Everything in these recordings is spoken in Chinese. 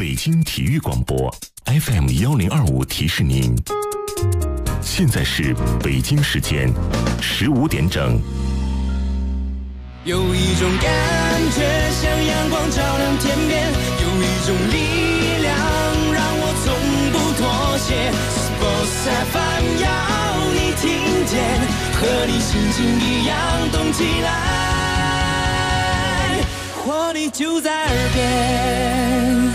北京体育广播 FM1025提示您，现在是北京时间15点整。 有一种感觉像阳光照亮天边，有一种力量让我从不妥协。Sports FM 要你听见，和你心情一样动起来，活力就在耳边。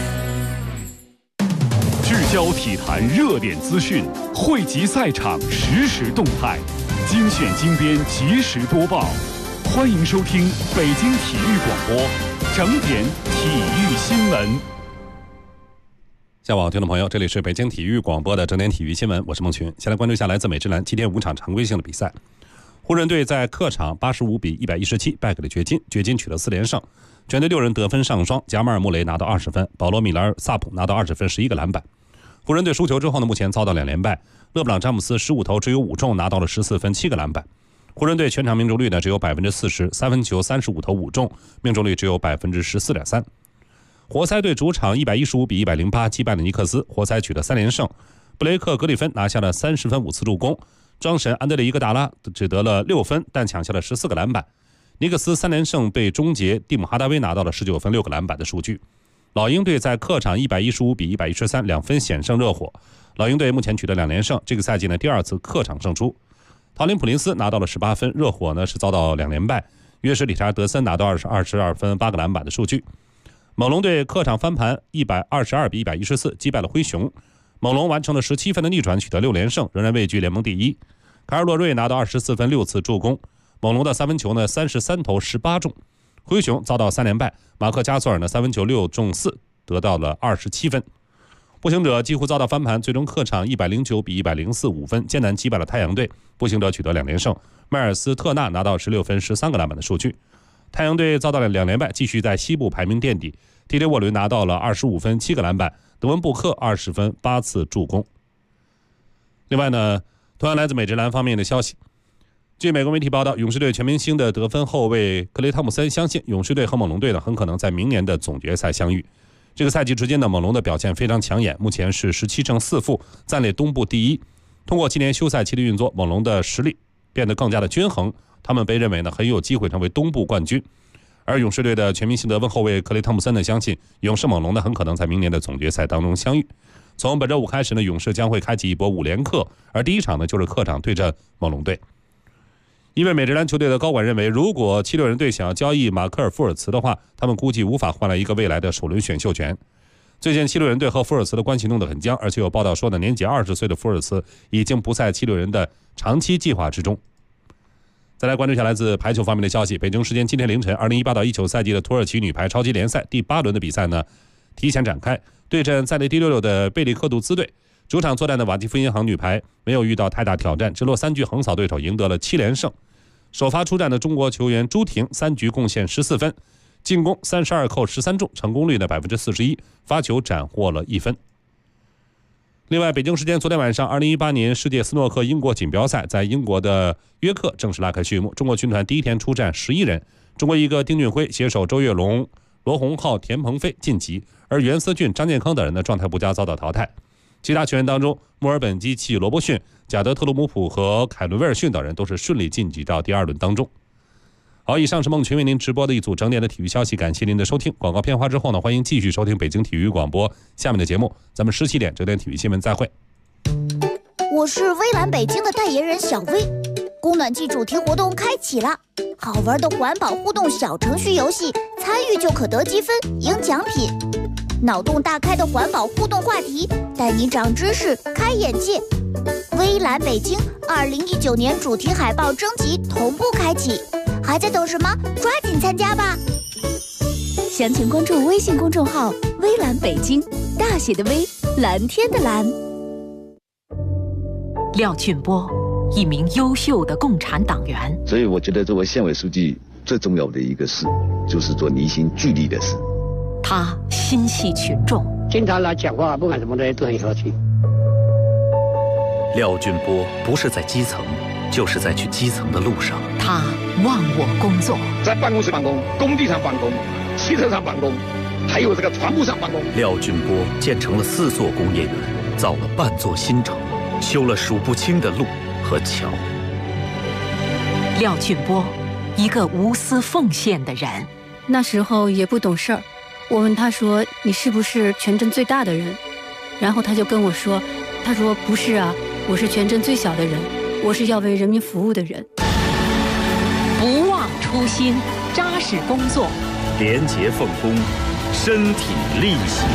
聚焦体坛热点资讯，汇集赛场实时动态，精选精编及时播报。欢迎收听北京体育广播整点体育新闻。 下午好，听众朋友，这里是北京体育广播的整点体育新闻，我是孟群。先来关注一下来自美职篮今天5场常规性的比赛。湖人队在客场85-117败给了掘金，掘金取得4连胜。全队6人得分上双，贾马尔·穆雷拿到20分，保罗·米兰·萨普拿到20分11个篮板。湖人队输球之后呢，目前遭到2连败，勒布朗·詹姆斯15投只有5中，拿到了14分7个篮板。湖人队全场命中率呢只有 40%， 三分球35投5中，命中率只有 14.3%。活塞队主场115-108击败了尼克斯，活塞取得3连胜。布雷克·格里芬拿下了30分5次助攻，庄神·安德烈·伊戈达拉只得了6分，但抢下了14个篮板。尼克斯3连胜被终结，蒂姆·哈达威拿到了19分6个篮板的数据。老鹰队在客场115-113 2分险胜热火，老鹰队目前取得2连胜，这个赛季呢第2次客场胜出。陶林普林斯拿到了18分，热火呢是遭到2连败，约什理查德森拿到22分8个篮板的数据。猛龙队客场翻盘122-114击败了灰熊，猛龙完成了17分的逆转，取得6连胜，仍然位居联盟第一。凯尔洛瑞拿到24分6次助攻，猛龙的三分球呢33投18中。灰熊遭到3连败，马克加索尔呢三分球6中4，得到了27分。步行者几乎遭到翻盘，最终客场109-104 5分艰难击败了太阳队，步行者取得2连胜。迈尔斯特纳拿到16分13个篮板的数据。太阳队遭到了2连败，继续在西部排名垫底。TJ 沃伦拿到了25分7个篮板，德文布克20分8次助攻。另外呢，同样来自美职篮方面的消息，据美国媒体报道，勇士队全明星的得分后卫克雷·汤姆森相信勇士队和猛龙队呢很可能在明年的总决赛相遇。这个赛季之间的猛龙的表现非常抢眼，目前是17胜4负，暂列东部第一。通过今年休赛期的运作，猛龙的实力变得更加的均衡，他们被认为呢很有机会成为东部冠军。而勇士队的全明星得分后卫克雷·汤姆森呢相信勇士猛龙呢很可能在明年的总决赛当中相遇。从本周5开始呢，勇士将会开启一波5连客，而第一场呢就是客场对阵猛龙队。一位美职篮球队的高管认为，如果76人队想要交易马克尔·福尔茨的话，他们估计无法换来一个未来的首轮选秀权。最近76人队和福尔茨的关系弄得很僵，而且有报道说呢，年仅20岁的福尔茨已经不在76人的长期计划之中。再来关注一下来自排球方面的消息，北京时间今天凌晨2018-19赛季的土耳其女排超级联赛第8轮的比赛呢提前展开，对阵暂列第66的贝利克杜兹队。主场作战的瓦基弗银行女排没有遇到太大挑战，直落3局横扫对手，赢得了7连胜。首发出战的中国球员朱婷3局贡献14分，进攻32扣13中，成功率呢 41%， 发球斩获了1分。另外，北京时间昨天晚上2018年世界斯诺克英国锦标赛在英国的约克正式拉开序幕，中国军团第一天出战11人，中国一哥丁俊晖携手周跃龙、罗洪浩、田鹏飞晋级，而袁思俊、张建康等人的状态不佳，遭到淘汰。其他球员当中，墨尔本机器罗伯逊、贾德特鲁姆普和凯伦威尔逊等人都是顺利晋级到第2轮当中。好，以上是孟群为您直播的一组整点的体育消息，感谢您的收听。广告片花之后呢，欢迎继续收听北京体育广播下面的节目，咱们17点整点体育新闻再会。 我是微蓝北京的代言人小薇，供暖季主题活动开启了，好玩的环保互动小程序游戏，参与就可得积分赢奖品。脑洞大开的环保互动话题，带你长知识开眼界。微蓝北京2019年主题海报征集同步开启，还在等什么？抓紧参加吧！详情关注微信公众号微蓝北京，大写的微，蓝天的蓝。 廖俊波，一名优秀的共产党员， 所以我觉得作为县委书记最重要的一个事，就是做凝心聚力的事。 他心系群众， 经常来讲话，不管什么东西都很和气。 廖俊波不是在基层，就是在去基层的路上。 他忘我工作， 在办公室办公，工地上办公，汽车上办公， 还有这个船舶上办公。 廖俊波建成了4座工业园，造了半座新城，修了数不清的路和桥。 廖俊波，一个无私奉献的人。 那时候也不懂事儿，我问他说：“你是不是全镇最大的人？”然后他就跟我说：“他说不是啊，我是全镇最小的人，我是要为人民服务的人。” 不忘初心，扎实工作， 廉洁奉公，身体力行。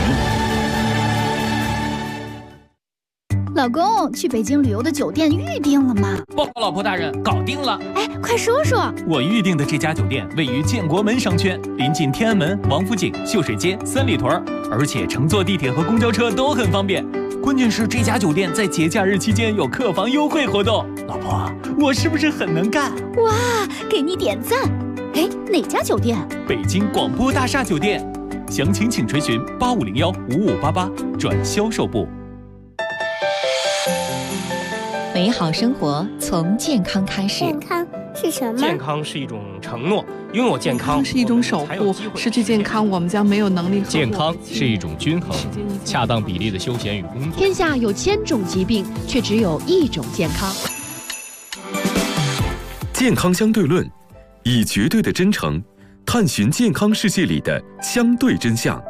老公，去北京旅游的酒店预定了吗？ 报告老婆大人，搞定了。 哎，快说说。 我预定的这家酒店位于建国门商圈，临近天安门、王府井、秀水街、三里屯，而且乘坐地铁和公交车都很方便。关键是这家酒店在节假日期间有客房优惠活动。老婆，我是不是很能干？ 哇，给你点赞。哎，哪家酒店？ 北京广播大厦酒店。详情请垂询8501-5588转销售部。 美好生活从健康开始。 健康是什么？ 健康是一种承诺，拥有健康是一种守护，失去健康我们将没有能力。 健康是一种均衡，恰当比例的休闲与工作。 天下有1000种疾病，却只有1种健康。 健康相对论，以绝对的真诚探寻健康世界里的相对真相。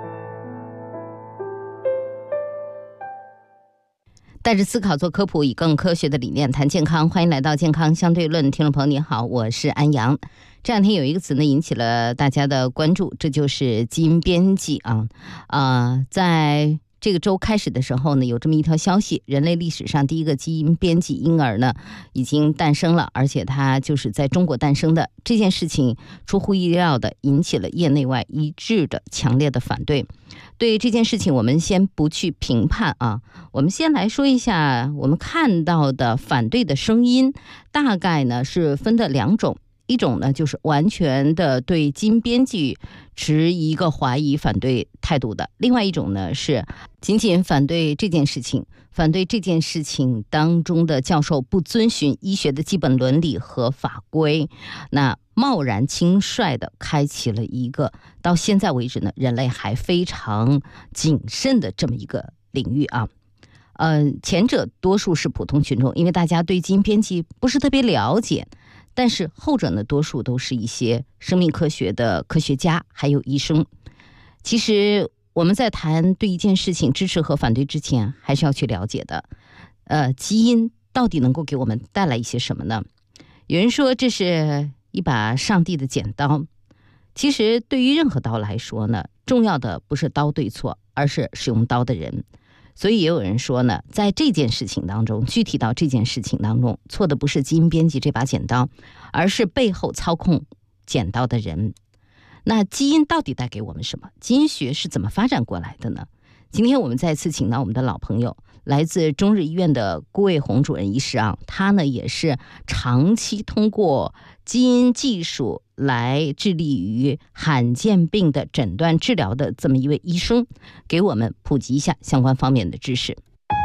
带着思考做科普，以更科学的理念谈健康。欢迎来到健康相对论，听众朋友你好，我是安阳。这两天有一个词呢引起了大家的关注，这就是基因编辑在这个周开始的时候呢，有这么一条消息，人类历史上第一个基因编辑婴儿呢已经诞生了，而且它就是在中国诞生的。这件事情出乎意料的引起了业内外一致的强烈的反对。对这件事情我们先不去评判我们先来说一下我们看到的反对的声音，大概呢是分的2种。一种呢就是完全的对基因编辑持一个怀疑反对态度的，另外一种呢是仅仅反对这件事情，反对这件事情当中的教授不遵循医学的基本伦理和法规，那贸然轻率的开启了一个到现在为止呢人类还非常谨慎的这么一个领域前者多数是普通群众，因为大家对基因编辑不是特别了解，但是后者呢多数都是一些生命科学的科学家还有医生。其实我们在谈对一件事情支持和反对之前，还是要去了解的基因到底能够给我们带来一些什么呢？有人说这是一把上帝的剪刀，其实对于任何刀来说呢，重要的不是刀对错，而是使用刀的人。所以也有人说呢，在这件事情当中，具体到这件事情当中，错的不是基因编辑这把剪刀，而是背后操控剪刀的人。那基因到底带给我们什么？基因学是怎么发展过来的呢？今天我们再次请到我们的老朋友，来自中日医院的顾卫红主任医师他呢也是长期通过基因技术来致力于罕见病的诊断治疗的这么一位医生，给我们普及一下相关方面的知识。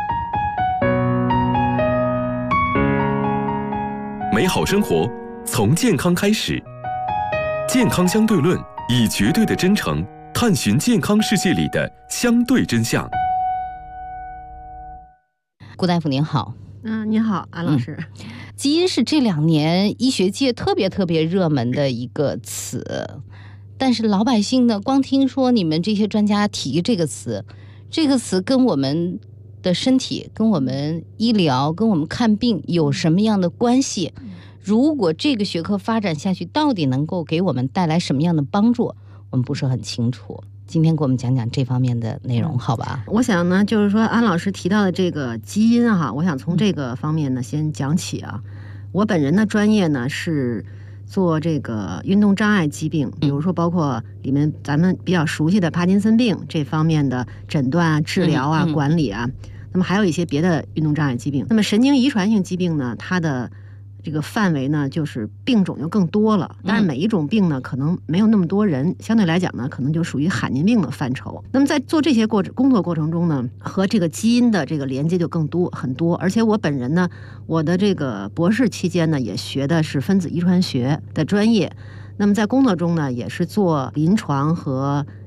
美好生活从健康开始，健康相对论，以绝对的真诚探寻健康世界里的相对真相。 顾大夫您好。 您好，安老师。 基因是这2年医学界特别热门的一个词，但是老百姓呢，光听说你们这些专家提这个词跟我们的身体、跟我们医疗、跟我们看病有什么样的关系？如果这个学科发展下去，到底能够给我们带来什么样的帮助，我们不是很清楚。今天给我们讲讲这方面的内容好吧？ 我想呢，就是说安老师提到的这个基因我想从这个方面呢先讲起我本人的专业呢是做这个运动障碍疾病，比如说包括里面咱们比较熟悉的帕金森病这方面的诊断治疗管理那么还有一些别的运动障碍疾病。那么神经遗传性疾病呢，它的这个范围呢就是病种就更多了，但是每一种病呢可能没有那么多人，相对来讲呢可能就属于罕见病的范畴。那么在做这些工作过程中呢，和这个基因的这个连接就很多，而且我本人呢，我的这个博士期间呢也学的是分子遗传学的专业，那么在工作中呢也是做临床和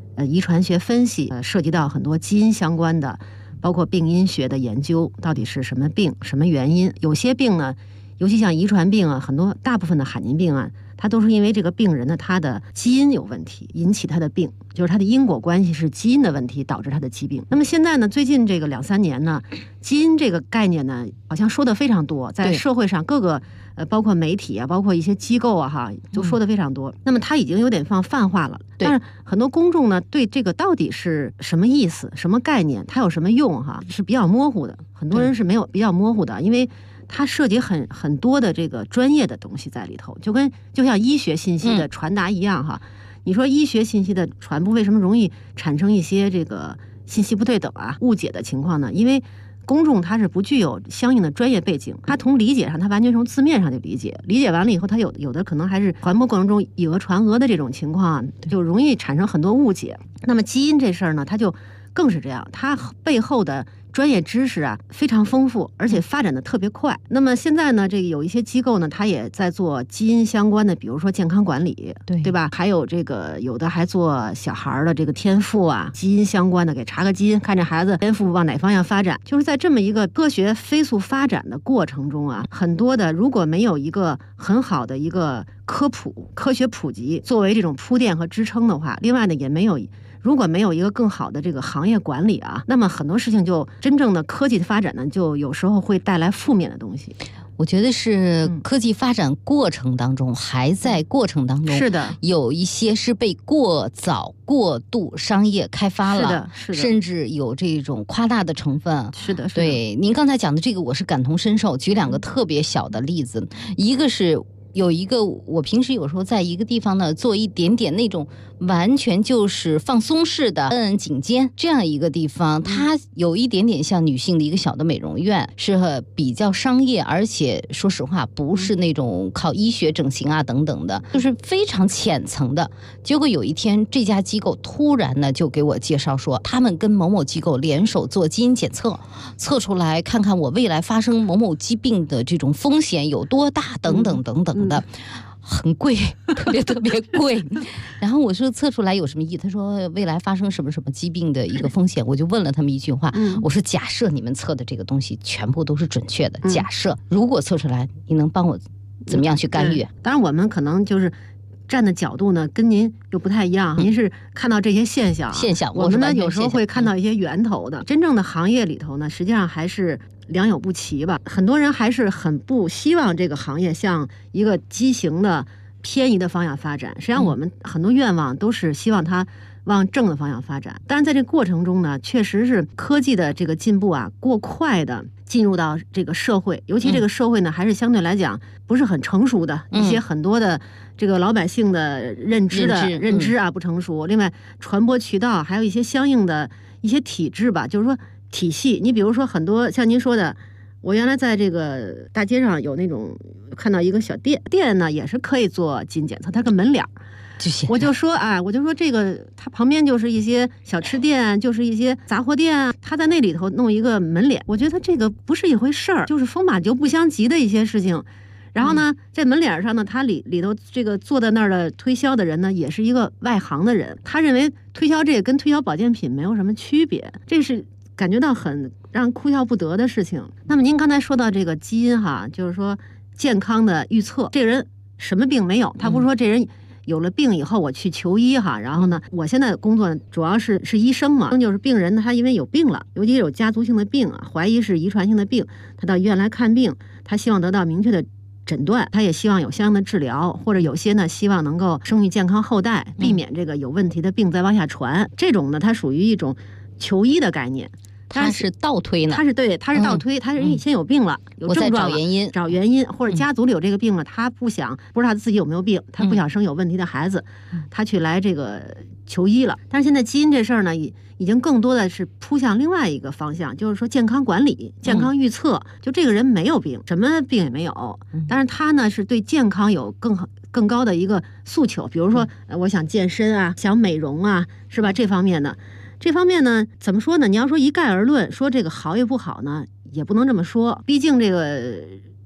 遗传学分析，涉及到很多基因相关的，包括病因学的研究，到底是什么病、什么原因。有些病呢，尤其像遗传病啊，大部分的罕见病啊，它都是因为这个病人呢，他的基因有问题引起他的病，就是他的因果关系是基因的问题导致他的疾病。那么现在呢，最近这个2-3年呢，基因这个概念呢，好像说的非常多，在社会上各个包括媒体啊，包括一些机构啊，都说的非常多。那么它已经有点泛化了，但是很多公众呢，对这个到底是什么意思、什么概念，它有什么用是比较模糊的。很多人是比较模糊的，因为它涉及很多的这个专业的东西在里头，就像医学信息的传达一样你说医学信息的传播为什么容易产生一些这个信息不对等误解的情况呢？因为公众他是不具有相应的专业背景，他从理解上，他完全从字面上就理解完了以后，他有的可能还是传播过程中以讹传讹的这种情况，就容易产生很多误解。那么基因这事儿呢，它就更是这样，它背后的专业知识非常丰富，而且发展的特别快。那么现在呢，这个有一些机构呢，它也在做基因相关的，比如说健康管理，对吧？还有这个有的还做小孩的这个天赋基因相关的，给查个基因，看这孩子天赋往哪方向发展。就是在这么一个科学飞速发展的过程中很多的如果没有一个很好的一个科学普及作为这种铺垫和支撑的话，另外呢如果没有一个更好的这个行业管理那么很多事情就真正的科技的发展呢，就有时候会带来负面的东西。 我觉得是科技发展过程当中，还在过程当中，是的，有一些是被过早、过度商业开发了，是的，甚至有这种夸大的成分。是的，对，您刚才讲的这个，我是感同身受。举2个特别小的例子，一个是。有一个我平时有时候在一个地方呢做一点点那种完全就是放松式的颈肩这样一个地方，它有一点点像女性的一个小的美容院，是比较商业，而且说实话不是那种靠医学整形等等的，就是非常浅层的。结果有一天这家机构突然呢就给我介绍说，他们跟某某机构联手做基因检测，测出来看看我未来发生某某疾病的这种风险有多大等等等等的，很贵，特别贵。然后我说测出来有什么意义？他说未来发生什么什么疾病的一个风险。我就问了他们一句话，我说假设你们测的这个东西全部都是准确的，假设如果测出来，你能帮我怎么样去干预？ 当然我们可能就是站的角度呢跟您又不太一样，您是看到这些现象，我们呢有时候会看到一些源头的。真正的行业里头呢，实际上还是良莠不齐吧。很多人还是很不希望这个行业向一个畸形的偏移的方向发展。实际上我们很多愿望都是希望它往正的方向发展。但是在这个过程中呢，确实是科技的这个进步过快的进入到这个社会，尤其这个社会呢还是相对来讲不是很成熟的，一些很多的这个老百姓的认知不成熟。另外传播渠道还有一些相应的一些体制吧，就是说体系。你比如说很多像您说的，我原来在这个大街上有那种看到一个小店呢，也是可以做基因检测，它个门脸。我就说这个它旁边就是一些小吃店，就是一些杂货店，他在那里头弄一个门脸，我觉得这个不是一回事儿，就是风马牛不相及的一些事情。然后呢，在门脸上呢，他里头这个坐在那儿的推销的人呢，也是一个外行的人，他认为推销这个跟推销保健品没有什么区别，这是感觉到很让人哭笑不得的事情。那么您刚才说到这个基因就是说健康的预测，这个人什么病没有，他不是说这人有了病以后我去求医然后呢，我现在工作主要是医生嘛，就是病人他因为有病了，尤其有家族性的病怀疑是遗传性的病，他到医院来看病，他希望得到明确的诊断，他也希望有相应的治疗，或者有些呢希望能够生育健康后代，避免这个有问题的病再往下传。这种呢，它属于一种求医的概念。 它是倒推呢？ 它是倒推，它是先有病了，有症状了，找原因，或者家族里有这个病了，他不知道他自己有没有病，他不想生有问题的孩子，他去来这个求医了。但是现在基因这事儿呢，已经更多的是扑向另外一个方向，就是说健康管理、健康预测。就这个人没有病，什么病也没有，但是他呢是对健康有更高的一个诉求，比如说我想健身想美容是吧？这方面呢，怎么说呢？你要说一概而论，说这个好与不好呢，也不能这么说。毕竟这个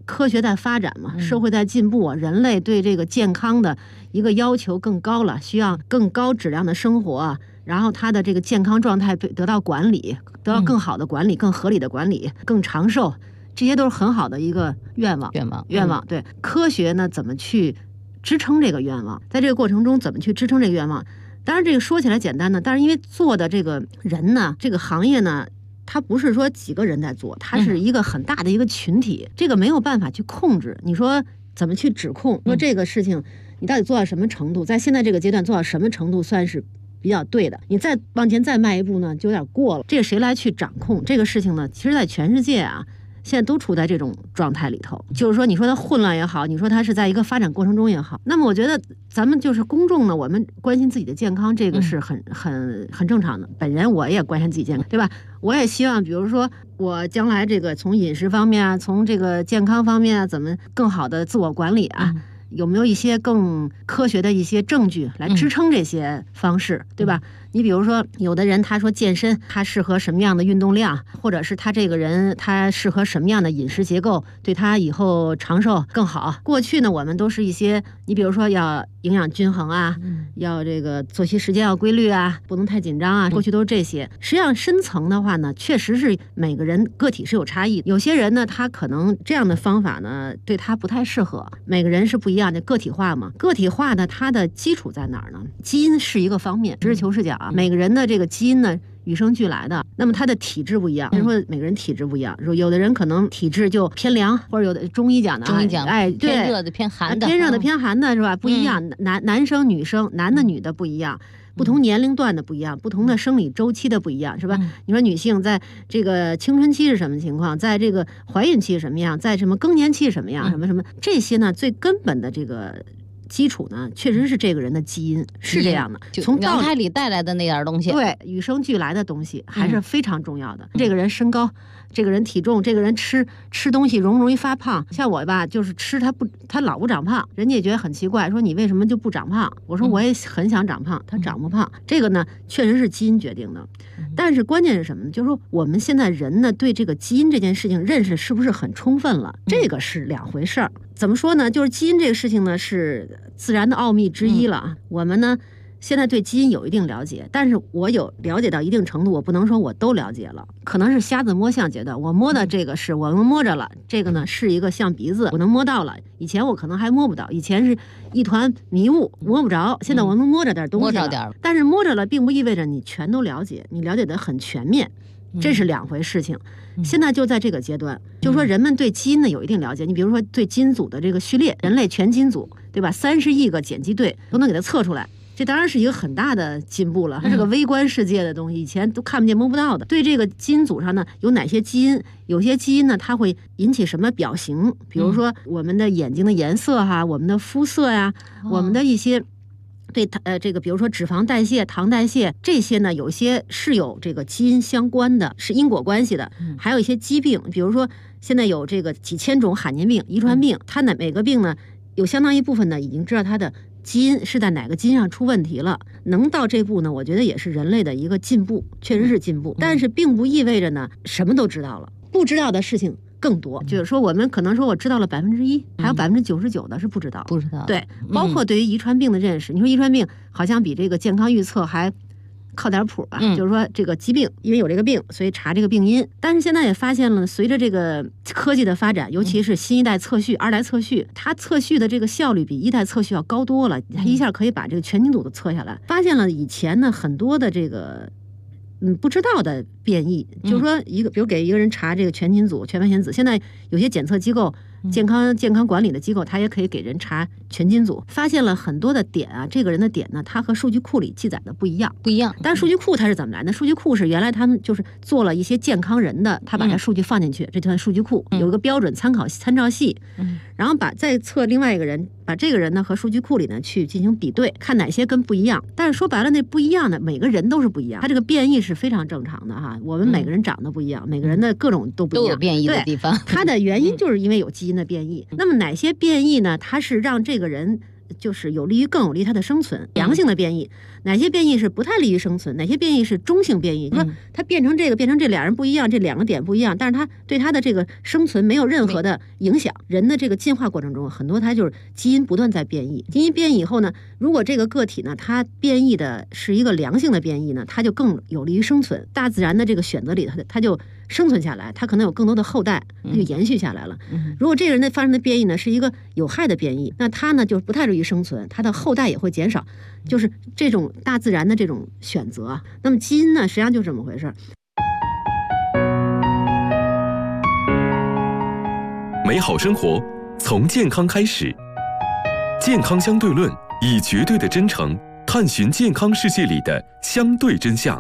科学在发展嘛，社会在进步，人类对这个健康的一个要求更高了，需要更高质量的生活，然后他的这个健康状态得到管理，得到更好的管理，更合理的管理，更长寿，这些都是很好的一个愿望。对，科学呢怎么去支撑这个愿望，在这个过程中怎么去支撑这个愿望？当然这个说起来简单呢，但是因为做的这个人呢，这个行业呢，它不是说几个人在做，它是一个很大的一个群体，这个没有办法去控制。你说怎么去指控？说这个事情你到底做到什么程度，在现在这个阶段做到什么程度算是比较对的？你再往前再迈一步呢，就有点过了。这个谁来去掌控这个事情呢？其实在全世界啊，现在都处在这种状态里头，就是说你说它混乱也好，你说它是在一个发展过程中也好，那么我觉得咱们就是公众呢，我们关心自己的健康，这个是很正常的。本人我也关心自己健康，对吧？我也希望比如说我将来这个从饮食方面啊，从这个健康方面啊，怎么更好的自我管理啊，有没有一些更科学的一些证据来支撑这些方式，对吧？你比如说有的人他说健身他适合什么样的运动量，或者是他这个人他适合什么样的饮食结构，对他以后长寿更好。过去呢我们都是一些，你比如说要营养均衡啊，要这个作息时间要规律啊，不能太紧张啊，过去都是这些。实际上深层的话呢，确实是每个人个体是有差异，有些人呢他可能这样的方法呢对他不太适合，每个人是不一样的，个体化嘛。个体化呢它的基础在哪儿呢？基因是一个方面，实事求是讲啊，每个人的这个基因呢与生俱来的，那么他的体质不一样，说每个人体质不一样，有的人可能体质就偏凉，或者有的中医讲的偏热的偏寒的， 偏热的偏寒的是吧？不一样，男生女生，男的女的不一样，不同年龄段的不一样，不同的生理周期的不一样，是吧？你说女性在这个青春期是什么情况，在这个怀孕期是什么样，在什么更年期是什么样，什么这些呢？最根本的这个基础呢，确实是这个人的基因是这样的， 从娘胎里带来的那点东西， 对，与生俱来的东西还是非常重要的。这个人身高，这个人体重，这个人吃东西容易发胖。像我吧，就是吃他老不长胖，人家也觉得很奇怪，说你为什么就不长胖？我说我也很想长胖，他长不胖。这个呢，确实是基因决定的。但是关键是什么呢？就是说我们现在人呢，对这个基因这件事情认识是不是很充分了？这个是两回事儿。怎么说呢？就是基因这个事情呢，是自然的奥秘之一了。我们呢，现在对基因有一定了解，但是我有了解到一定程度，我不能说我都了解了，可能是瞎子摸象阶段。我摸的这个是我能摸着了，这个呢是一个象鼻子，我能摸到了。以前我可能还摸不到，以前是一团迷雾，摸不着。现在我能摸着点东西了，摸着点，但是摸着了，并不意味着你全都了解，你了解的很全面。这是两回事情。现在就在这个阶段，就是说人们对基因呢有一定了解。你比如说对基因组的这个序列，人类全基因组，对吧？30亿个碱基对都能给它测出来，这当然是一个很大的进步了。它是个微观世界的东西，以前都看不见摸不到的。对这个基因组上呢有哪些基因，有些基因呢它会引起什么表型，比如说我们的眼睛的颜色哈，我们的肤色呀，我们的一些。对这个比如说脂肪代谢、糖代谢这些呢，有些是有这个基因相关的，是因果关系的。还有一些疾病，比如说现在有这个几千种罕见病、遗传病，它呢每个病呢有相当一部分呢已经知道它的基因是在哪个基因上出问题了。能到这步呢，我觉得也是人类的一个进步，确实是进步。但是并不意味着呢什么都知道了，不知道的事情更多。就是说我们可能说我知道了1%，还有99%的是不知道。对，包括对于遗传病的认识，你说遗传病好像比这个健康预测还靠点谱吧？就是说这个疾病因为有这个病，所以查这个病因。但是现在也发现了，随着这个科技的发展，尤其是新一代测序、2代测序，它测序的这个效率比1代测序要高多了，它一下可以把这个全基因组都测下来。发现了以前呢很多的这个不知道的变异，就是说比如给一个人查这个全基因组、全繁显子，现在有些检测机构、健康管理的机构，它也可以给人查全基因组，发现了很多的点啊，这个人的点呢，它和数据库里记载的不一样。但是数据库它是怎么来的？数据库是原来他们就是做了一些健康人的，他把这数据放进去，这算数据库，有一个标准参照系，然后再测另外一个人，把这个人呢和数据库里呢去进行比对，看哪些跟不一样。但是说白了，那不一样的每个人都是不一样，它这个变异是非常正常的哈。我们每个人长得不一样，每个人的各种都不一样， 都有变异的地方。 它的原因就是因为有基因的变异。那么哪些变异呢？它是让这个人就是更有利于它的生存。良性的变异，哪些变异是不太利于生存，哪些变异是中性变异。说它变成这俩人不一样，这2个点不一样，但是它对它的这个生存没有任何的影响。人的这个进化过程中，很多它就是基因不断在变异。基因变异以后呢，如果这个个体呢，它变异的是一个良性的变异呢，它就更有利于生存。大自然的这个选择里，它就生存下来，它可能有更多的后代，就延续下来了。如果这个人的发生的变异呢是一个有害的变异，那他呢就不太利于生存，他的后代也会减少，就是这种大自然的这种选择啊。那么基因呢，实际上就这么回事。 美好生活从健康开始，健康相对论以绝对的真诚探寻健康世界里的相对真相。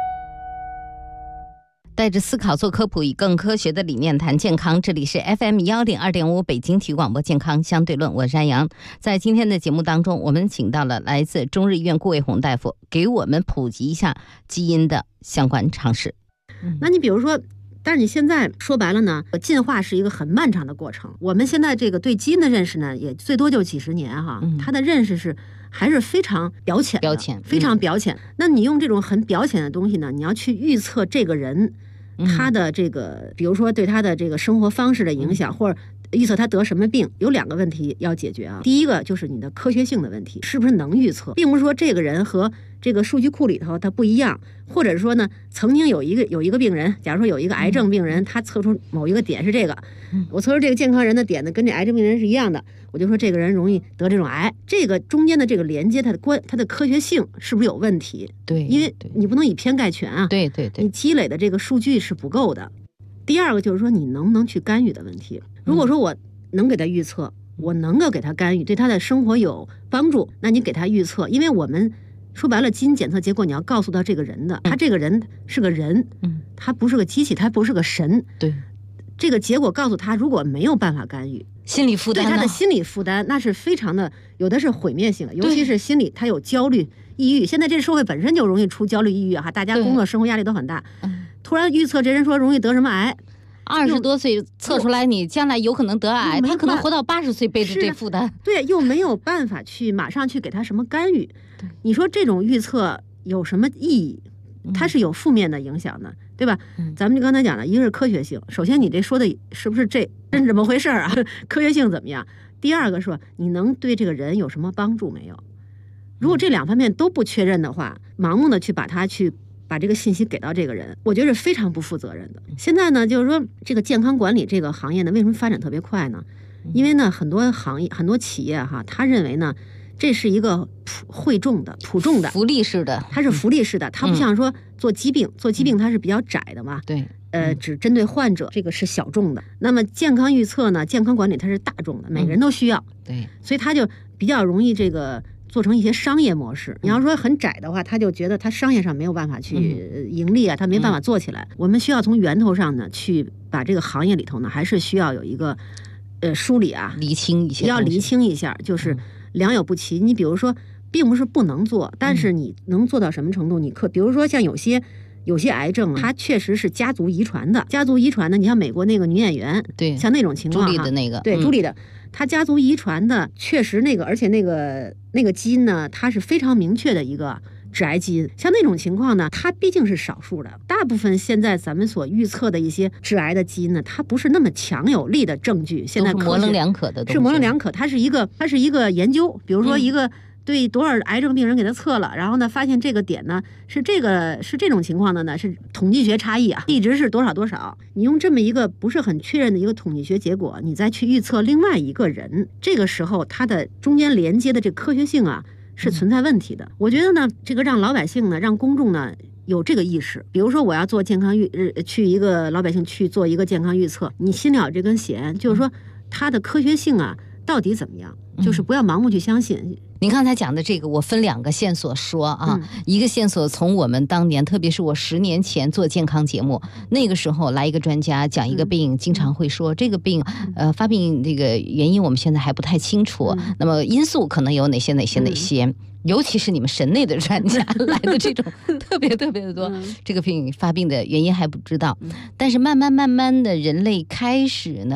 带着思考做科普，以更科学的理念谈健康。这里是 FM102.5 北京体育广播健康相对论，我是安阳。在今天的节目当中，我们请到了来自中日医院顾卫红大夫，给我们普及一下基因的相关常识。 那你比如说，但是你现在说白了呢，进化是一个很漫长的过程。我们现在这个对基因的认识呢，也最多就几十年哈，它的认识还是非常表浅，非常表浅。那你用这种很表浅的东西呢，你要去预测这个人他的这个，比如说对他的这个生活方式的影响，或者预测他得什么病，有2个问题要解决啊。第一个就是你的科学性的问题，是不是能预测，并不是说这个人和这个数据库里头它不一样，或者说呢，曾经有一个病人，假如说有一个癌症病人，他测出某一个点是这个，我测出这个健康人的点呢跟这癌症病人是一样的，我就说这个人容易得这种癌。这个中间的这个连接，它的科学性是不是有问题？ 对， 因为你不能以偏概全啊。 对， 你积累的这个数据是不够的。第2个就是说你能不能去干预的问题。如果说我能给他预测，我能够给他干预，对他的生活有帮助，那你给他预测，因为我们说白了，基因检测结果你要告诉到这个人的，他这个人是个人，他不是个机器，他不是个神。 对， 这个结果告诉他，如果没有办法干预， 心理负担， 对他的心理负担那是非常的，有的是毁灭性的，尤其是心理，他有焦虑、抑郁。现在这社会本身就容易出焦虑、抑郁哈，大家工作、生活压力都很大。突然预测这人说容易得什么癌 ，20多岁测出来你将来有可能得癌，他可能活到80岁背着这负担。 对，又没有办法去马上去给他什么干预。你说这种预测有什么意义？它是有负面的影响的，对吧？咱们就刚才讲的，一个是科学性，首先你这说的是不是真怎么回事啊？科学性怎么样？第2个说你能对这个人有什么帮助没有？如果这2方面都不确认的话，盲目的去把这个信息给到这个人，我觉得是非常不负责任的。现在呢，就是说这个健康管理这个行业呢，为什么发展特别快呢？因为呢，很多行业、很多企业哈，他认为呢，这是一个普众的、 福利式的， 它是福利式的，它不像说做疾病它是比较窄的嘛。 对， 只针对患者，这个是小众的。那么健康预测呢，健康管理它是大众的，每个人都需要。 对， 所以它就比较容易这个做成一些商业模式。你要说很窄的话，他就觉得他商业上没有办法去盈利啊，他没办法做起来。我们需要从源头上呢，去把这个行业里头呢，还是需要有一个梳理啊， 厘清一些， 要厘清一下，就是良莠不齐。你比如说，并不是不能做，但是你能做到什么程度？比如说像有些癌症，它确实是家族遗传的。家族遗传的，你像美国那个女演员， 对， 像那种情况， 朱莉的那个， 对，朱莉的，她家族遗传的确实那个，而且那个基因呢，它是非常明确的一个致癌基因。像那种情况呢，它毕竟是少数的，大部分现在咱们所预测的一些致癌的基因呢，它不是那么强有力的证据。现在模棱两可的东西， 是模棱两可，它是一个研究，比如说一个。对多少癌症病人给他测了，然后呢，发现这个点呢是这种情况的呢，是统计学差异啊，一直是多少多少。你用这么一个不是很确认的一个统计学结果，你再去预测另外一个人，这个时候它的中间连接的这个科学性啊是存在问题的。我觉得呢，这个让老百姓呢，让公众呢有这个意识。比如说我要做健康去一个老百姓去做一个健康预测，你心里有这根弦，就是说它的科学性啊到底怎么样，就是不要盲目去相信。 您刚才讲的这个，我分2个线索说啊，一个线索从我们当年，特别是我10年前做健康节目，那个时候来一个专家讲一个病，经常会说这个病，发病这个原因我们现在还不太清楚，那么因素可能有哪些，尤其是你们神内的专家来的这种特别的多，这个病发病的原因还不知道，但是慢慢的人类开始呢，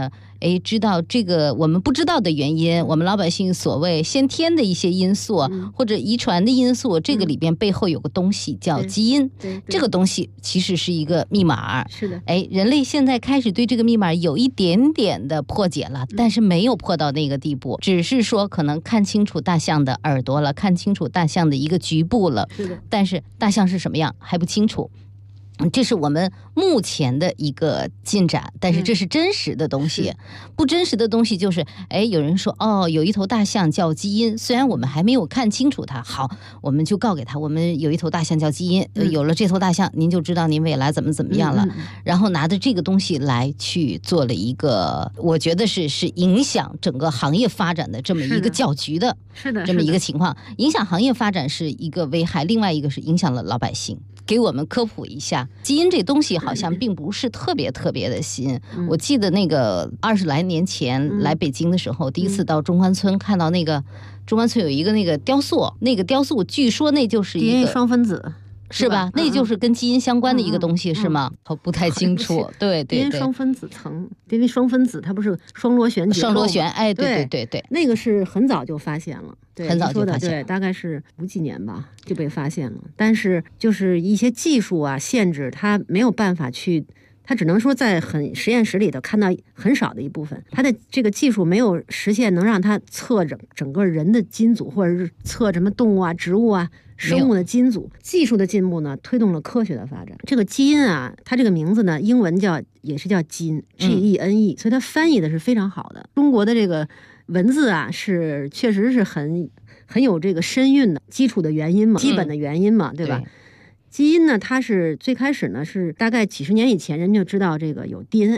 知道这个我们不知道的原因，我们老百姓所谓先天的一些因素或者遗传的因素，这个里边背后有个东西叫基因，这个东西其实是一个密码。 是的， 人类现在开始对这个密码有一点点的破解了，但是没有破到那个地步，只是说可能看清楚大象的耳朵了，看清楚大象的一个局部了， 是的， 但是大象是什么样还不清楚。这是我们目前的一个进展，但是这是真实的东西。不真实的东西就是有人说有一头大象叫基因，虽然我们还没有看清楚它，好，我们就告给他，我们有一头大象叫基因，有了这头大象您就知道您未来怎么样了，然后拿着这个东西来去做了一个我觉得是影响整个行业发展的这么一个搅局的， 是的， 这么一个情况。影响行业发展是一个危害，另外一个是影响了老百姓。给我们科普一下，基因这东西好像并不是特别的新。我记得那个20来年前来北京的时候，第一次到中关村看到那个中关村有一个那个雕塑，那个雕塑据说那就是一个 DNA 双分子。 是吧？那就是跟基因相关的一个东西，是吗？不太清楚。对对对， DNA 双分子层 ，DNA 双分子它不是双螺旋结构？ 双螺旋，对， 那个是很早就发现了，对， 很早就发现了， 对，大概是50几年吧就被发现了。但是就是一些技术啊限制，它没有办法去。它只能说在实验室里头看到很少的一部分，它的这个技术没有实现能让它测整个人的基因组，或者是测什么动物啊、植物啊、生物的基因组。技术的进步呢，推动了科学的发展。这个基因啊，它这个名字呢，英文也是叫基因 ，GENE，所以它翻译的是非常好的。中国的这个文字啊，确实是很有这个深蕴的基础的原因嘛，基本的原因嘛，对吧？基因呢，它是最开始呢是大概几十年以前，人就知道这个有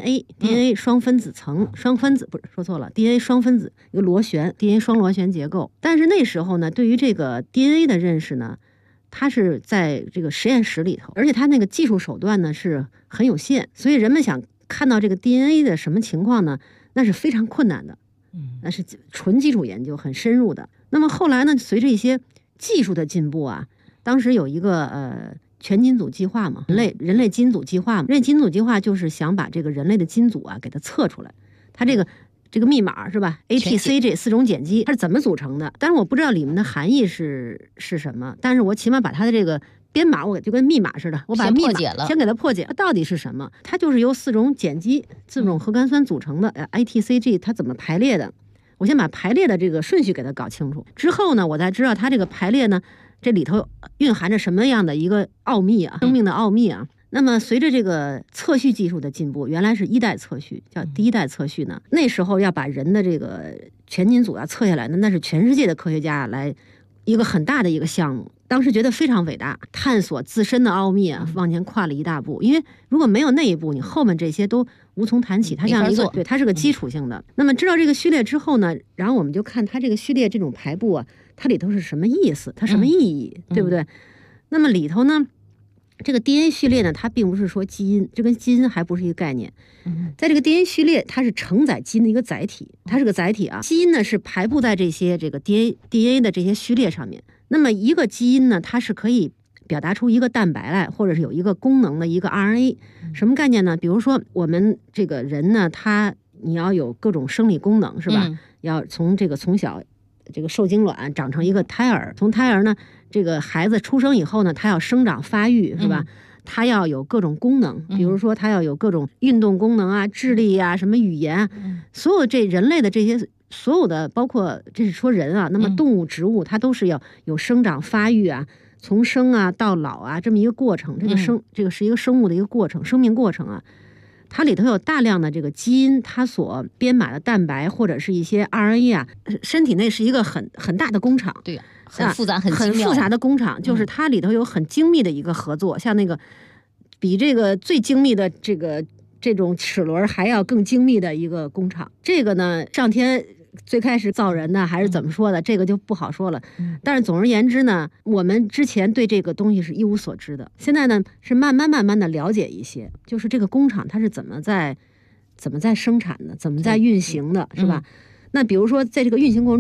DNA 双分子层，双分子不是说错了 ，DNA 双分子一个螺旋 ，DNA 双螺旋结构。但是那时候呢，对于这个 DNA 的认识呢，它是在这个实验室里头，而且它那个技术手段呢是很有限，所以人们想看到这个 DNA 的什么情况呢，那是非常困难的，那是纯基础研究，很深入的。那么后来呢，随着一些技术的进步啊，当时有一个全基因组计划嘛，人类基因组计划嘛，人类基因组计划就是想把这个人类的基因组啊给它测出来，它这个密码是吧 ？ATCG 4种碱基它是怎么组成的？但是我不知道里面的含义是什么，但是我起码把它的这个编码我就跟密码似的，我把密码先给它破解，它到底是什么？它就是由4种碱基、4种核苷酸组成的。ATCG 它怎么排列的？我先把排列的这个顺序给它搞清楚，之后呢，我才知道它这个排列呢。这里头蕴含着什么样的一个奥秘啊，生命的奥秘啊。那么随着这个测序技术的进步，原来是1代测序，叫第1代测序呢。那时候要把人的这个全基因组测下来呢，那是全世界的科学家来一个很大的一个项目。当时觉得非常伟大，探索自身的奥秘啊，往前跨了一大步。因为如果没有那一步，你后面这些都无从谈起。它像一个，对，它是个基础性的。那么知道这个序列之后呢，然后我们就看它这个序列这种排布啊，它里头是什么意思，它什么意义，对不对？那么里头呢，这个 DNA 序列呢，它并不是说基因，这跟基因还不是一个概念。在这个 DNA 序列，它是承载基因的一个载体，它是个载体啊。基因呢是排布在这个 DNA 的这些序列上面。那么一个基因呢，它是可以表达出一个蛋白来，或者是有一个功能的一个 RNA。什么概念呢？比如说我们这个人呢，你要有各种生理功能，是吧？要从小这个受精卵长成一个胎儿，从胎儿呢，这个孩子出生以后呢，他要生长发育，是吧？他要有各种功能，比如说他要有各种运动功能啊、智力啊、什么语言，所有这人类的这些所有的，包括这是说人啊，那么动物、植物，它都是要有生长发育啊，从生啊到老啊这么一个过程。这个是一个生物的一个过程，生命过程啊。它里头有大量的这个基因，它所编码的蛋白或者是一些 RNA 啊，身体内是一个很大的工厂， 对，很复杂、很复杂的工厂，就是它里头有很精密的一个合作，像那个比这个最精密的这种齿轮还要更精密的一个工厂。这个呢，上天最开始造人呢，还是怎么说的，这个就不好说了。但是总而言之呢，我们之前对这个东西是一无所知的，现在呢是慢慢的了解一些，就是这个工厂它是怎么在生产的，怎么在运行的，是吧？那比如说在这个运行过程中，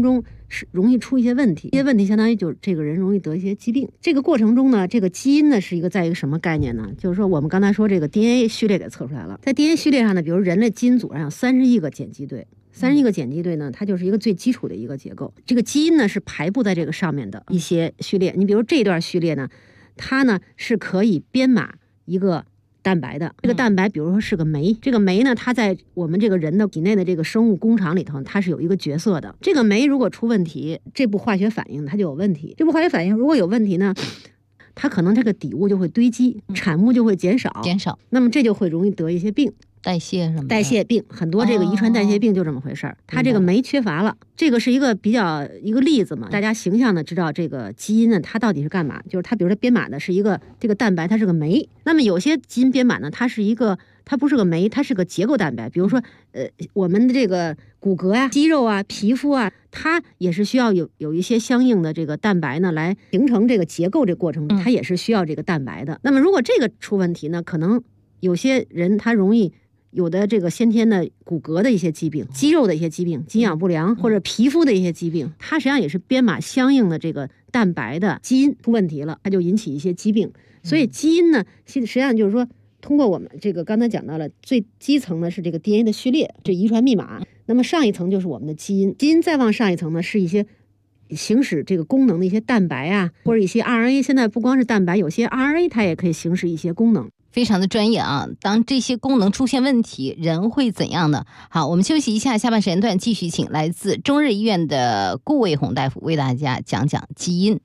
是容易出一些问题，这些问题相当于就是这个人容易得一些疾病。这个过程中呢，这个基因呢是在一个什么概念呢？就是说我们刚才说这个 DNA 序列给测出来了，在 DNA 序列上呢，比如人类基因组上有30亿个碱基对。31个碱基对呢，它就是一个最基础的一个结构。这个基因呢是排布在这个上面的一些序列。你比如这段序列呢，它呢是可以编码一个蛋白的。这个蛋白比如说是个酶，这个酶呢它在我们这个人的体内的这个生物工厂里头，它是有一个角色的。这个酶如果出问题，这部化学反应它就有问题。这部化学反应如果有问题呢，它可能这个底物就会堆积，产物就会减少，那么这就会容易得一些病。 代谢什么？ 代谢病，很多这个遗传代谢病就这么回事儿。它这个酶缺乏了，这个是一个例子嘛，大家形象的知道这个基因呢，它到底是干嘛？就是它，比如说编码的是一个这个蛋白，它是个酶。那么有些基因编码呢，它不是个酶，它是个结构蛋白。比如说我们的这个骨骼啊、肌肉啊、皮肤啊，它也是需要有一些相应的这个蛋白呢，来形成这个结构。这过程它也是需要这个蛋白的。那么如果这个出问题呢，可能有些人他容易有的这个先天的骨骼的一些疾病、肌肉的一些疾病、营养不良或者皮肤的一些疾病，它实际上也是编码相应的这个蛋白的基因出问题了，它就引起一些疾病。所以基因呢，实际上就是说，通过我们这个刚才讲到了，最基层呢是这个 DNA 的序列，这遗传密码。那么上一层就是我们的基因，基因再往上一层呢是一些行使这个功能的一些蛋白啊，或者一些 RNA。现在不光是蛋白，有些 RNA 它也可以行使一些功能。 非常的专业啊！当这些功能出现问题，人会怎样呢？好，我们休息一下，下半时间段继续请来自中日医院的顾卫红大夫为大家讲讲基因。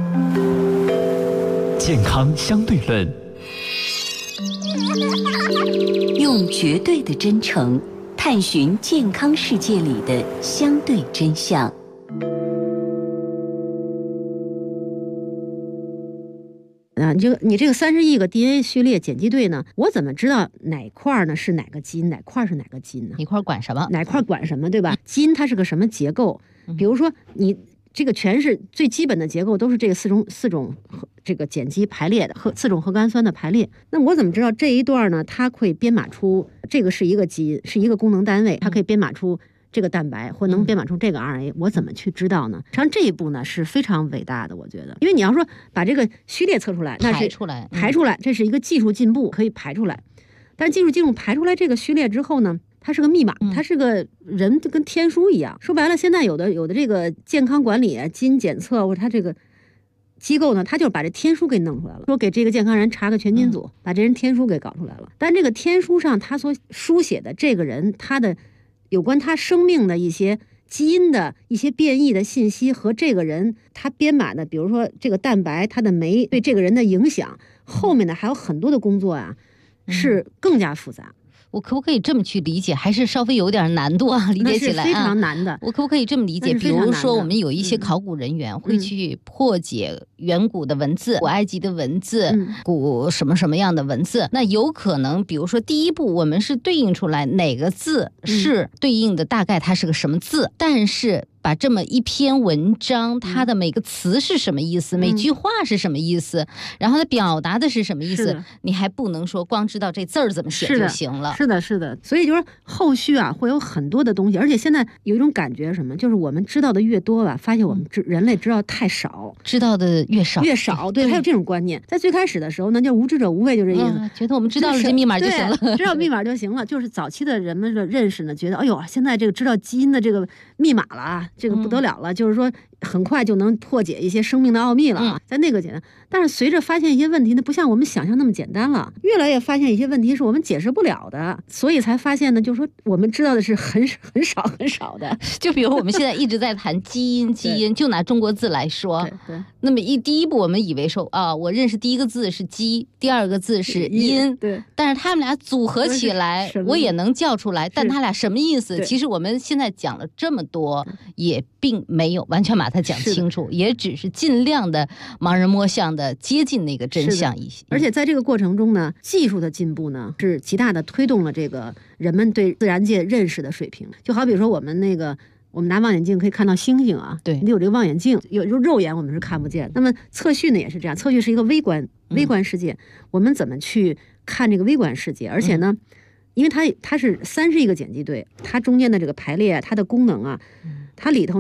健康相对论， 用绝对的真诚探寻健康世界里的相对真相。 你这个30亿个 DNA 序列碱基对呢，我怎么知道哪块呢是哪个基因，哪块是哪个基因呢？ 哪块管什么？ 哪块管什么，对吧？基因它是个什么结构？比如说你这个全是最基本的结构，都是这个四种这个碱基排列的4种核苷酸的排列。那我怎么知道这一段呢？它会编码出这个是一个基因，是一个功能单位，它可以编码出这个蛋白，或能编码出这个 RNA，我怎么去知道呢？实际上这一步呢是非常伟大的，我觉得，因为你要说把这个序列测出来，那是排出来，这是一个技术进步，可以排出来。但是技术进步排出来这个序列之后呢，它是个密码，它是个人就跟天书一样。说白了，现在有的这个健康管理、基因检测或者它这个机构呢，他就把这天书给弄出来了，说给这个健康人查个全基因组，把这人天书给搞出来了。但这个天书上他所书写的这个人，他的有关他生命的一些基因的一些变异的信息和这个人他编码的，比如说这个蛋白它的酶对这个人的影响，后面的还有很多的工作啊，是更加复杂。 我可不可以这么去理解？还是稍微有点难度啊，理解起来非常难的。 我可不可以这么理解？比如说，我们有一些考古人员会去破解远古的文字，古埃及的文字，古什么什么样的文字？那有可能，比如说第一步，我们是对应出来哪个字是对应的，大概它是个什么字，但是把这么一篇文章，它的每个词是什么意思，每句话是什么意思，然后它表达的是什么意思，你还不能说光知道这字儿怎么写就行了。 是的，所以就是后续啊会有很多的东西，而且现在有一种感觉什么，就是我们知道的越多吧，发现我们人类知道太少， 知道的越少， 对，还有这种观念。在最开始的时候呢，叫无知者无畏，就这意思， 觉得我们知道了这密码就行了， 知道密码就行了。就是早期的人们的认识呢，觉得哎呦，现在这个知道基因的这个密码了啊，这个不得了了，就是说很快就能破解一些生命的奥秘了啊，在那个简单。但是随着发现一些问题呢，不像我们想象那么简单了，越来越发现一些问题是我们解释不了的，所以才发现呢，就是说我们知道的是很少的。 就比如我们现在一直在谈基因，就拿中国字来说， 对， 那么第一步我们以为说啊，我认识第一个字是鸡，第二个字是音， 对， 但是他们俩组合起来，我也能叫出来，但他俩什么意思？其实我们现在讲了这么多，也并没有完全把它讲清楚，也只是尽量的盲人摸象的接近那个真相一些。 而且在这个过程中呢，技术的进步呢，是极大的推动了这个人们对自然界认识的水平。就好比说我们拿望远镜可以看到星星啊， 对， 你有这个望远镜，有肉眼我们是看不见。那么测序呢也是这样，测序是一个微观世界，我们怎么去看这个微观世界？而且呢，因为它是30亿个碱基对，它中间的这个排列啊，它的功能啊，它里头呢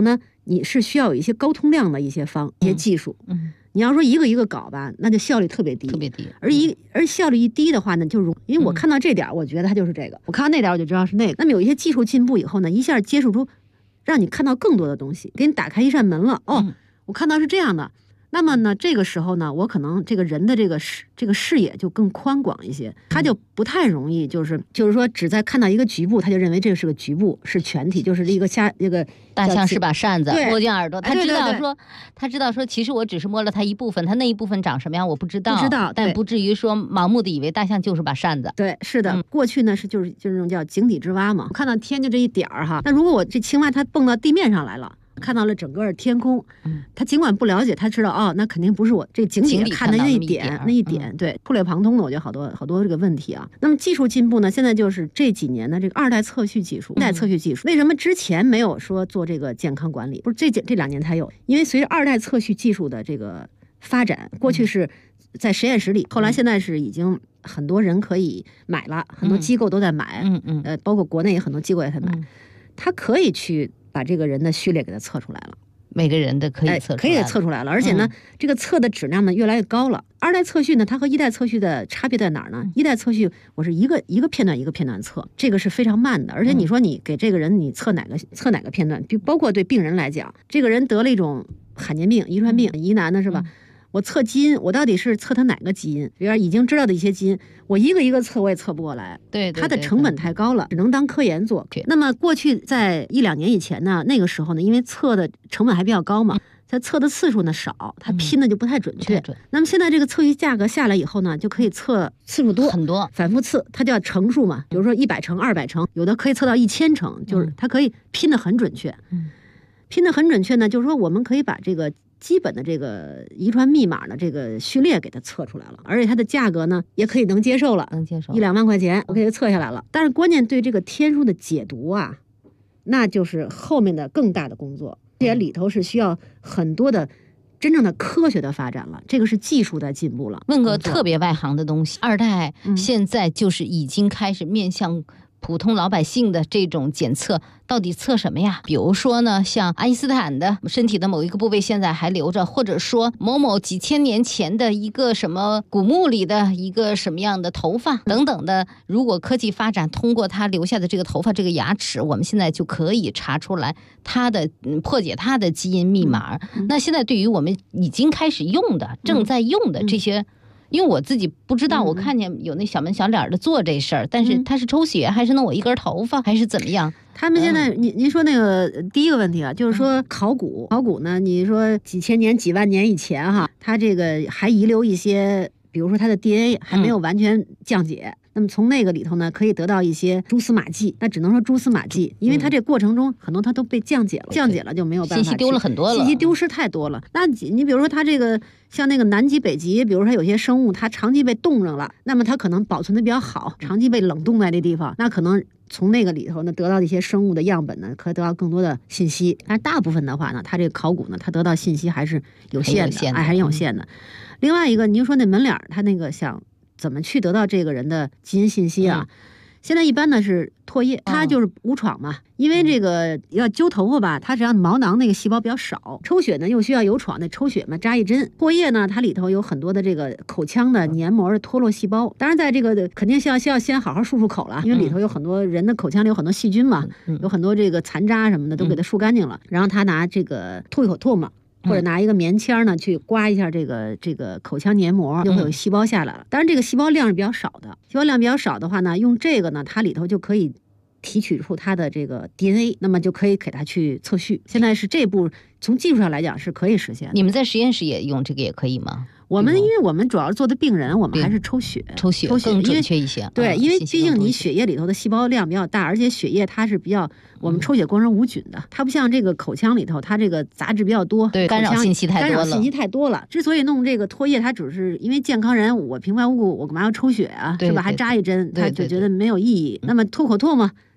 你是需要有一些高通量的一些技术。你要说一个一个搞吧，那就效率特别低，而效率一低的话呢，就因为我看到这点，我觉得它就是这个；我看到那点，我就知道是那个。那么有一些技术进步以后呢，一下接触出，让你看到更多的东西，给你打开一扇门了。我看到是这样的。那么呢，这个时候呢，我可能这个人的这个视野就更宽广一些，他就不太容易就是说只在看到一个局部，他就认为这个是个局部，是全体，就是一个大象是把扇子， 对摸进耳朵，他知道说， 对他知道说，其实我只是摸了它一部分，它那一部分长什么样我不知道，但对不至于说盲目的以为大象就是把扇子。 对，是的，过去呢就是那种叫井底之蛙嘛，看到天就这一点儿哈。那如果我这青蛙它蹦到地面上来了，看到了整个天空，他尽管不了解，他知道那肯定不是我这个井底看的那一点，对，触类旁通的，我觉得好多这个问题啊。那么技术进步呢，现在就是这几年的这个2代测序技术、1代测序技术，为什么之前没有说做这个健康管理？不是这2年才有，因为随着2代测序技术的这个发展，过去是在实验室里，后来现在是已经很多人可以买了，很多机构都在买，包括国内很多机构也在买，它可以去把这个人的序列给它测出来了， 每个人的可以测出来了，而且呢，这个测的质量呢越来越高了。2代测序呢，它和1代测序的差别在哪儿呢？1代测序我是一个片段一个片段测，这个是非常慢的，而且你说你给这个人你测哪个片段，包括对病人来讲，这个人得了一种罕见病、遗传病、疑难的是吧？我测基因，我到底是测它哪个基因？比如已经知道的一些基因，我一个一个测我也测不过来， 对， 它的成本太高了，只能当科研做。那么过去在1-2年以前呢，那个时候呢，因为测的成本还比较高嘛，它测的次数呢少，它拼的就不太准确。那么现在这个测序价格下来以后呢，就可以测次数多， 很多， 反复测，它叫乘数嘛，比如说100乘、200乘，有的可以测到1000乘，就是它可以拼得很准确。拼得很准确呢，就是说我们可以把这个基本的这个遗传密码的这个序列给它测出来了，而且它的价格呢也可以能接受了，1-2万块钱我给它测下来了。但是关键对这个天数的解读啊，那就是后面的更大的工作，这里头是需要很多的真正的科学的发展了，这个是技术的进步了。 问个特别外行的东西，2代现在就是已经开始面向普通老百姓的这种检测，到底测什么呀？比如说呢，像爱因斯坦的身体的某一个部位现在还留着，或者说某某几千年前的一个什么古墓里的一个什么样的头发等等的，如果科技发展，通过他留下的这个头发、这个牙齿，我们现在就可以查出来他的破解他的基因密码。那现在对于我们已经开始用的、正在用的这些。因为我自己不知道，我看见有那小门小脸的做这事儿，但是他是抽血还是弄我一根头发还是怎么样？ 他们现在您说那个第一个问题啊，就是说考古呢，你说几千年几万年以前哈，它这个还遗留一些，比如说它的 DNA 还没有完全降解。那么从那个里头呢，可以得到一些蛛丝马迹，那只能说蛛丝马迹，因为它这过程中很多它都被降解了，就没有办法， 信息丢了很多了， 信息丢失太多了。那你比如说它这个像那个南极、北极，比如说它有些生物它长期被冻着了，那么它可能保存的比较好，长期被冷冻在这地方，那可能从那个里头呢得到一些生物的样本呢，可以得到更多的信息。但大部分的话呢，它这个考古呢，它得到信息还是有限的，还是有限的。另外一个，您说那门脸，它那个想怎么去得到这个人的基因信息啊？现在一般呢是唾液，它就是无创嘛，因为这个要揪头发吧，它实际上毛囊那个细胞比较少，抽血呢又需要有创，那抽血嘛扎一针。唾液呢，它里头有很多的这个口腔的黏膜的脱落细胞，当然在这个肯定需要先好好漱口了，因为里头有很多人的口腔里有很多细菌嘛，有很多这个残渣什么的都给它漱干净了，然后他拿这个吐一口唾沫。或者拿一个棉签呢去刮一下这个口腔黏膜，就会有细胞下来了。当然这个细胞量是比较少的，细胞量比较少的话呢，用这个呢，它里头就可以提取出它的这个 DNA， 那么就可以给它去测序。现在是这步从技术上来讲是可以实现的。 你们在实验室也用这个也可以吗？ 我们因为我们主要做的病人，我们还是抽血更准确一些。 对，因为毕竟你血液里头的细胞量比较大，而且血液它是比较我们抽血过程无菌的，它不像这个口腔里头，它这个杂质比较多， 对，干扰信息太多了。之所以弄这个唾液，它只是因为健康人，我平白无故我干嘛要抽血啊？是吧？还扎一针，他就觉得没有意义。那么吐口唾沫。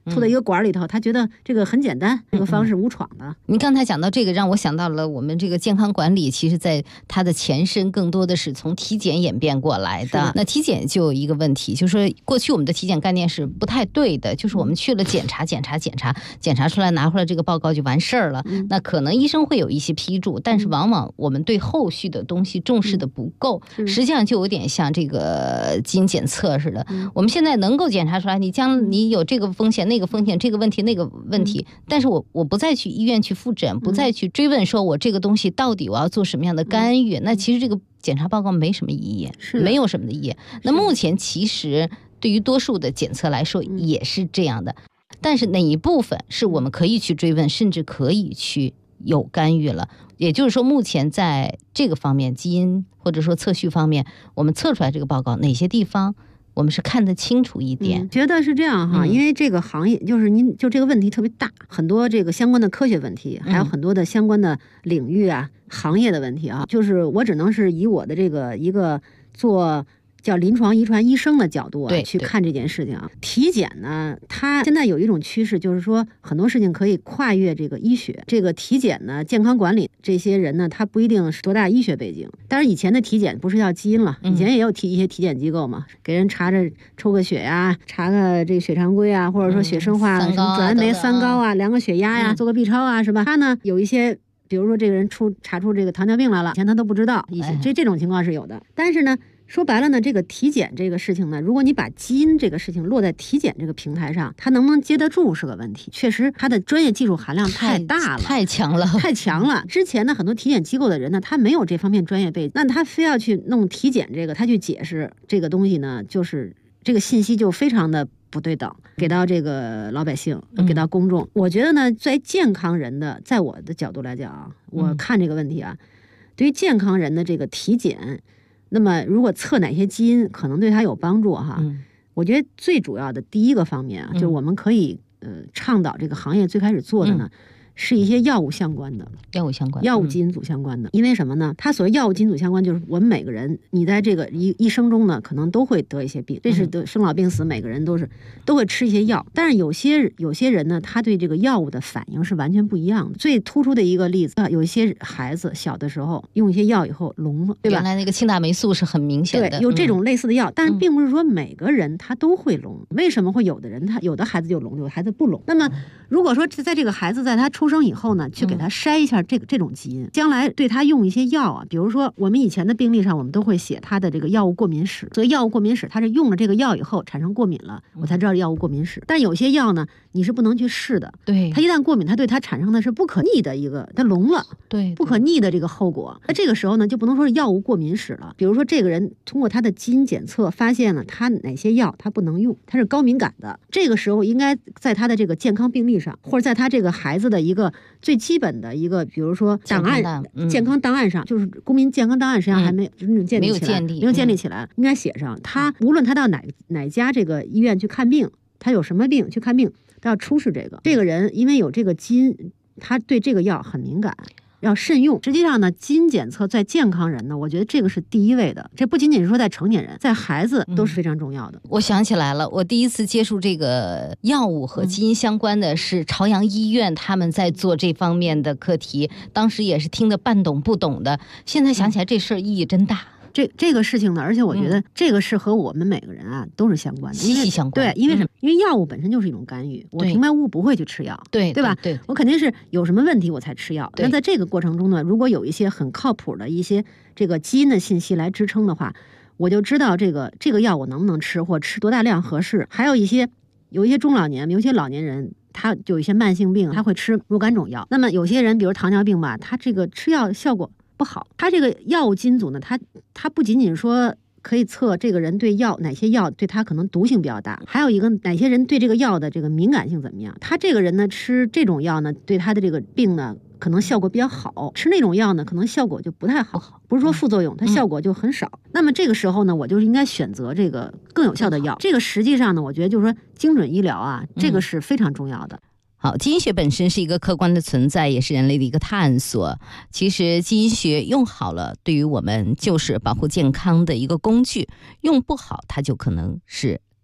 吐到一个管里头，他觉得这个很简单，这个方式无闯的。 您刚才讲到这个，让我想到了我们这个健康管理，其实在它的前身更多的是从体检演变过来的。那体检就有一个问题，就是说过去我们的体检概念是不太对的，就是我们去了检查出来拿回来这个报告就完事儿了。那可能医生会有一些批注，但是往往我们对后续的东西重视的不够，实际上就有点像这个基因检测似的。我们现在能够检查出来你有这个风险那个风险，这个问题那个问题，但是我不再去医院去复诊，不再去追问说我这个东西到底我要做什么样的干预，那其实这个检查报告没什么意义，没有什么的意义。那目前其实对于多数的检测来说也是这样的，但是哪一部分是我们可以去追问，甚至可以去有干预了。也就是说目前在这个方面，基因或者说测序方面，我们测出来这个报告哪些地方我们是看得清楚一点。 觉得是这样哈，因为这个行业就是您就这个问题特别大，很多这个相关的科学问题，还有很多的相关的领域啊、行业的问题啊，就是我只能是以我的这个一个做叫临床遗传医生的角度啊去看这件事情啊。体检呢，它现在有一种趋势，就是说很多事情可以跨越这个医学。这个体检呢，健康管理这些人呢，他不一定是多大医学背景。当然以前的体检不是要基因了，以前也有一些体检机构嘛，给人查着抽个血呀，查个这个血常规啊，或者说血生化、什么转氨酶、三高啊，量个血压呀，做个 B 超啊，是吧？他呢有一些，比如说这个人查出这个糖尿病来了，以前他都不知道，这种情况是有的。但是呢，说白了呢，这个体检这个事情呢，如果你把基因这个事情落在体检这个平台上，它能不能接得住是个问题。确实，它的专业技术含量太大了，太强了。之前呢，很多体检机构的人呢，他没有这方面专业背景，那他非要去弄体检这个，他去解释这个东西呢，就是这个信息就非常的不对等，给到这个老百姓，给到公众。我觉得呢，在健康人的，在我的角度来讲啊，我看这个问题啊，对于健康人的这个体检。那么如果测哪些基因可能对他有帮助哈，我觉得最主要的第一个方面啊，就是我们可以倡导这个行业最开始做的呢，是一些药物相关的，药物基因组相关的。因为什么呢？它所谓药物基因组相关，就是我们每个人你在这个一生中呢，可能都会得一些病，这是生老病死，每个人都会吃一些药。但是有些人呢，他对这个药物的反应是完全不一样的。最突出的一个例子啊，有一些孩子小的时候用一些药以后聋了，对吧？ 原来那个庆大霉素是很明显的， 对，有这种类似的药，但是并不是说每个人他都会聋。为什么会有的人有的孩子就聋，有的孩子不聋？那么如果说在这个孩子在他出生以后呢，去给他筛一下这种基因，将来对他用一些药啊，比如说我们以前的病历上我们都会写他的这个药物过敏史，所以药物过敏史他是用了这个药以后产生过敏了，我才知道药物过敏史。但有些药呢，你是不能去试的，对，他一旦过敏，他对他产生的是不可逆的一个，他聋了，对，不可逆的这个后果。那这个时候呢，就不能说是药物过敏史了。比如说这个人通过他的基因检测发现了他哪些药他不能用，他是高敏感的，这个时候应该在他的这个健康病历上，或者在他这个孩子的一个最基本的一个，比如说档案、健康档案上，就是公民健康档案实际上还没有建立起来，应该写上他无论他到哪家这个医院去看病，他有什么病去看病，都要出示这个人因为有这个基因，他对这个药很敏感，要慎用。实际上呢，基因检测在健康人呢，我觉得这个是第一位的。这不仅仅是说在成年人，在孩子都是非常重要的。 我想起来了，我第一次接触这个药物和基因相关的是朝阳医院，他们在做这方面的课题，当时也是听得半懂不懂的。现在想起来，这事儿意义真大。 这个事情呢，而且我觉得这个是和我们每个人啊都是相关的， 息息相关。 对，因为什么？因为药物本身就是一种干预，我平白无故不会去吃药，对吧？对，我肯定是有什么问题我才吃药。那在这个过程中呢，如果有一些很靠谱的一些这个基因的信息来支撑的话，我就知道这个药我能不能吃，或吃多大量合适。还有一些中老年，有些老年人他有一些慢性病，他会吃若干种药。那么有些人，比如糖尿病吧，他这个吃药效果不好，他这个药物基因组呢，他不仅仅说可以测这个人对哪些药对他可能毒性比较大，还有一个哪些人对这个药的这个敏感性怎么样。他这个人呢吃这种药呢，对他的这个病呢可能效果比较好，吃那种药呢可能效果就不太好，不是说副作用，它效果就很少。那么这个时候呢，我就应该选择这个更有效的药。这个实际上呢，我觉得就是说精准医疗啊，这个是非常重要的。 好，基因学本身是一个客观的存在，也是人类的一个探索。其实基因学用好了，对于我们就是保护健康的一个工具；用不好，它就可能是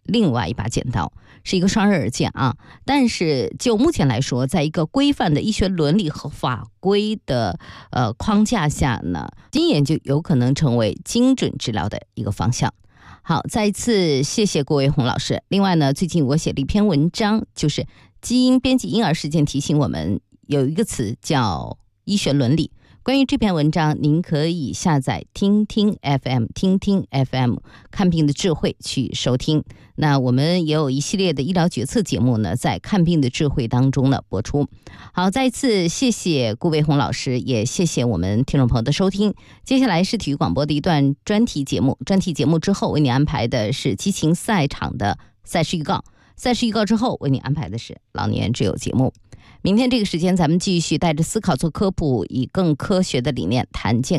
另外一把剪刀，是一个双刃剑啊。但是就目前来说，在一个规范的医学伦理和法规的框架下呢，基因研究有可能成为精准治疗的一个方向。好，再一次谢谢郭卫红老师。另外呢，最近我写了一篇文章，就是基因编辑婴儿事件提醒我们有一个词叫医学伦理。关于这篇文章，您可以下载听听 FM 看病的智慧去收听。那我们也有一系列的医疗决策节目呢，在看病的智慧当中呢播出。好，再一次谢谢顾卫红老师，也谢谢我们听众朋友的收听。接下来是体育广播的一段专题节目，专题节目之后为你安排的是激情赛场的赛事预告，赛事预告之后为你安排的是老年之友节目。明天这个时间咱们继续带着思考做科普，以更科学的理念谈健